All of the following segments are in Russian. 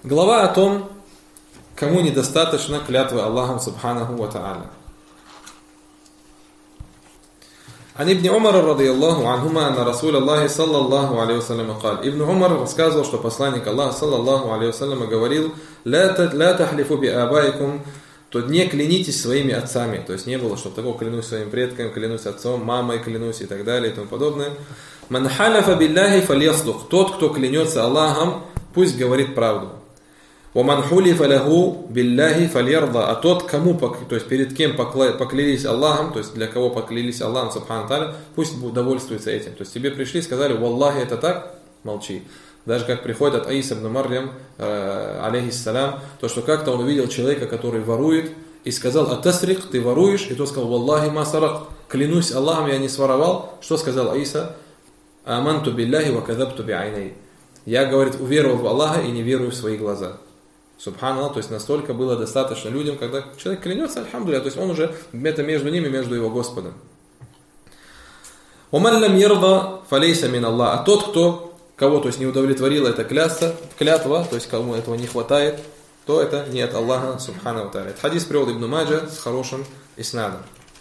Глава о том, кому недостаточно клятвы Аллахом Субханаху ва Та'аля. عن ابن عمر رضي الله عنهما أن رسول الله صلى الله عليه وسلم قال. Ибн Умар рассказывал, что посланник Аллаха саллаллаху алейхи вассалям говорил: لا تحلفوا بآبائكم, то не клянитесь своими отцами. То есть не было, чтобы такого: клянусь своим предками, клянусь отцом, мамой клянусь и так далее и тому подобное. من حلف بالله فليصدق, тот, кто клянется Аллахом, пусть говорит правду. وَمَنْ حُلِفَ لَهُ بِاللَّهِ فَلْيَرْضَى, а тот, кому, то есть перед кем поклялись Аллахом, то есть для кого поклялись Аллахом, Субхану Тааля, пусть довольствуется этим. То есть тебе пришли и сказали: «Валлахи, это так», молчи. Даже как приходит от Аиса ибн Марьям, алейхиссалям, то, что как-то он увидел человека, который ворует, и сказал: «Атасрик, ты воруешь?» И тот сказал: «Валлахи ма сарак, клянусь Аллахом, я не своровал». Что сказал Аиса? «Аманту билляхи ва кадабту би'айнай». Я, говорит, уверовал в Аллаха и не верую в свои глаза. Субханаллах, то есть настолько было достаточно людям, когда человек клянется, альхамдулилля, то есть он уже, это между ними, между его Господом. «Уман лам ярда фалейса мин Аллах», а тот, кого, то есть не удовлетворила эта клятва, то есть кому этого не хватает, то это не от Аллаха Субхану Тааля. Это хадис привел Ибн Маджа с хорошим иснадом.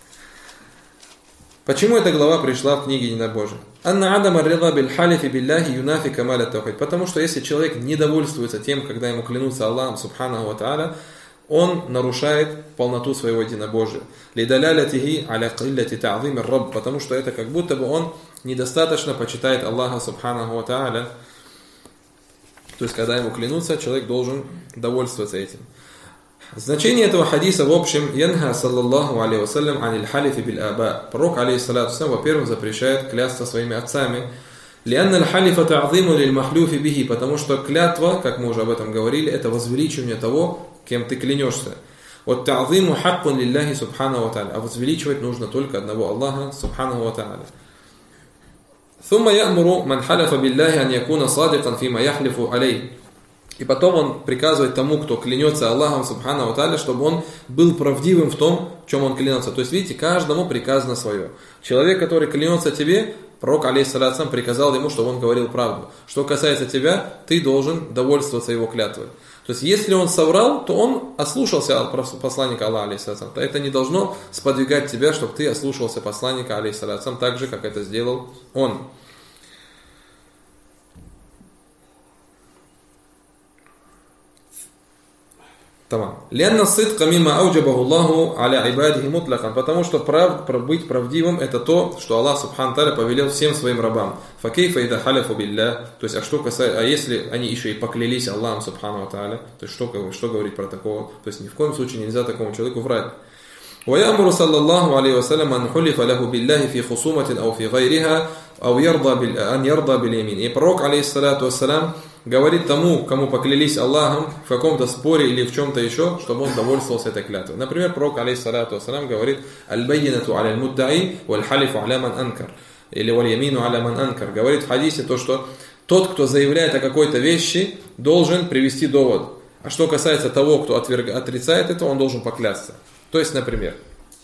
Почему эта глава пришла в книге Единобожия? «Анна адама рида биль халифи билляхи юнафи камаля таухид». Потому что если человек недовольствуется тем, когда ему клянутся Аллахом Субханаху ва Тааля, он нарушает полноту своего единобожия. «Лидалялятихи аля килляти та'зими рабб», потому что это как будто бы он недостаточно почитает Аллаха Субханаху ва Тааля. То есть когда ему клянутся, человек должен довольствоваться этим. Значение этого хадиса в общем: «Янха саллаллаху алейхи вассалям аниль халифи биль аба». Пророк, алейхиссалату вассалям, во-первых, запрещает клясться своими отцами. «Лианна аль-халифа та'зиму лиль махлюфи бихи», потому что клятва, как мы уже об этом говорили, это возвеличивание того, кем ты клянешься. «Вот та'зиму хаккун лилляхи субханаху ва тааля», а возвеличивать нужно только одного Аллаха субханаху ва тааля. «Сумма я'муру ман халяфа билляхи ан якуна садикан фима яхлифу алей». И потом он приказывает тому, кто клянется Аллахом Субхану ва Тааля, чтобы он был правдивым в том, в чем он клянется. То есть, видите, каждому приказано свое. Человек, который клянется тебе, пророк, алейхиссалату приказал ему, чтобы он говорил правду. Что касается тебя, ты должен довольствоваться его клятвой. То есть, если он соврал, то он ослушался посланника Аллаха, алейхиссалату. Это не должно сподвигать тебя, чтобы ты ослушался посланника, алейхиссалату, так же, как это сделал он. Потому что быть правдивым — это то, что Аллах Субхану Тааля повелел всем своим рабам. Факейфа ида халяфу билля, то есть, а если они еще и поклялись Аллахом Субхану Тааля, то есть что говорить про такого? То есть ни в коем случае нельзя такому человеку врать. ويأمر صلى الله عليه وسلم أن حلف له بالله في خصومة أو في غيرها أو أن يرضى باليمين. И пророк, алейхиссалату вассалям, говорит тому, кому поклялись Аллахом в каком-то споре или в чем-то еще, чтобы он довольствовался этой клятвой. Например, пророк, алейхиссалату вассалям, говорит: «Аль-баййинату аля аль-муддаи, валь-халифу аля ман анкар». Или «валь-ямину аля ман анкар». Говорит в хадисе то, что тот, кто заявляет о какой-то вещи, должен привести довод. А что касается того, кто отрицает это, он должен поклясться. То есть, например,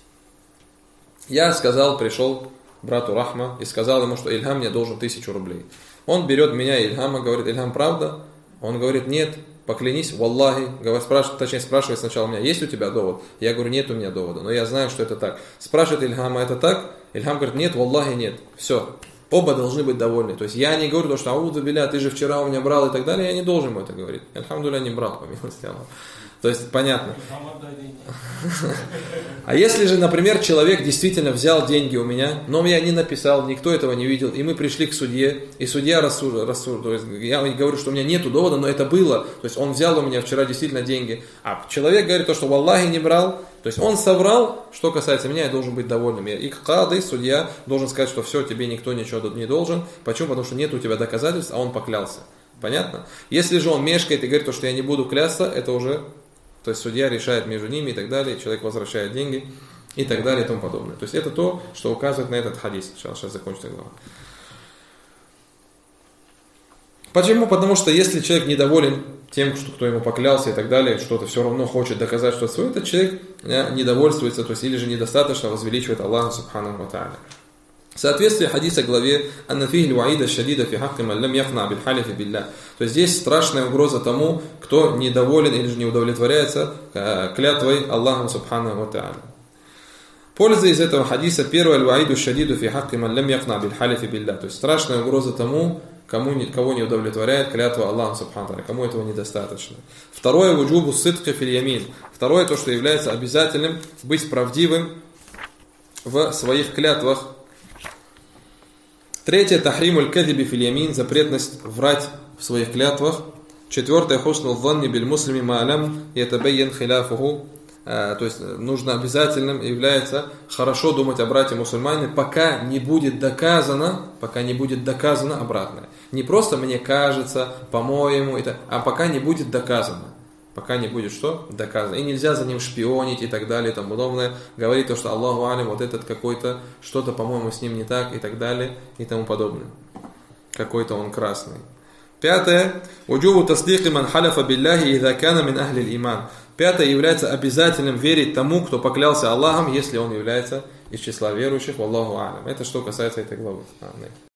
я пришел брату Рахма и сказал ему, что Ильхам мне должен 1000 рублей. Он берет меня, Ильхама, говорит: «Ильхам, правда?» Он говорит: «Нет, поклянись, валлахи». Спрашивает сначала меня: «Есть у тебя довод?» Я говорю: «Нет у меня довода, но я знаю, что это так». Спрашивает Ильхама: «Это так?» Ильхам говорит: «Нет, валлахи, нет». Все. Оба должны быть довольны. То есть я не говорю, что «Аузу билля, ты же вчера у меня брал» и так далее. Я не должен ему это говорить. Альхамдулилля, не брал, по милости Аллаха. То есть понятно. А если же, например, человек действительно взял деньги у меня, но я не написал, никто этого не видел, и мы пришли к судье, и судья рассуждает, то есть я говорю, что у меня нету довода, но это было, то есть он взял у меня вчера действительно деньги, а человек говорит то, что в Аллахе не брал, то есть он соврал, что касается меня, я должен быть довольным. И кады, судья, должен сказать, что все, тебе никто ничего не должен. Почему? Потому что нет у тебя доказательств, а он поклялся. Понятно? Если же он мешкает и говорит то, что я не буду клясться, это уже... То есть судья решает между ними и так далее, человек возвращает деньги и так далее и тому подобное. То есть это то, что указывает на этот хадис. Сейчас закончится глава. Почему? Потому что если человек недоволен тем, кто ему поклялся и так далее, что-то все равно хочет доказать, что этот человек недовольствуется, то есть или же недостаточно возвеличивает Аллаха Субхану ва Тааля. Соответствие хадиса главе «Аннафихи ваида шадида фи хакки ман лям яхна биль халифи билля». То есть здесь страшная угроза тому, кто недоволен или же не удовлетворяется клятвой Аллахом субханаху ва тааля. Польза из этого хадиса: первое, «Аль-ваиду шадиду фи хакки ман лям яхна биль халифи билля». То есть страшная угроза тому, кого не удовлетворяет клятва Аллаха субханаху ва тааля, кому этого недостаточно. Второе, «Вуджубу сидки фил ямин». Второе, то, что является обязательным быть правдивым в своих клятвах. Третье, тахримуль кадиби фил ямин, запретность врать в своих клятвах. Четвертое, хуснул занни биль муслими ма лям ятабайян хиляфуху. То есть нужно обязательным является хорошо думать о брате мусульмане, пока не будет доказано обратное. Не просто мне кажется, по-моему, а пока не будет доказано. Пока не будет что? Доказано. И нельзя за ним шпионить и так далее и тому подобное. Говорить то, что Аллаху алим, вот этот какой-то, что-то, по-моему, с ним не так и так далее и тому подобное. Какой-то он красный. Пятое. Уджубу таслики ман халяфа билляхи идha кана мин ахли иман. Пятое, является обязательным верить тому, кто поклялся Аллахом, если он является из числа верующих. Валлаху алим. Это что касается этой главы.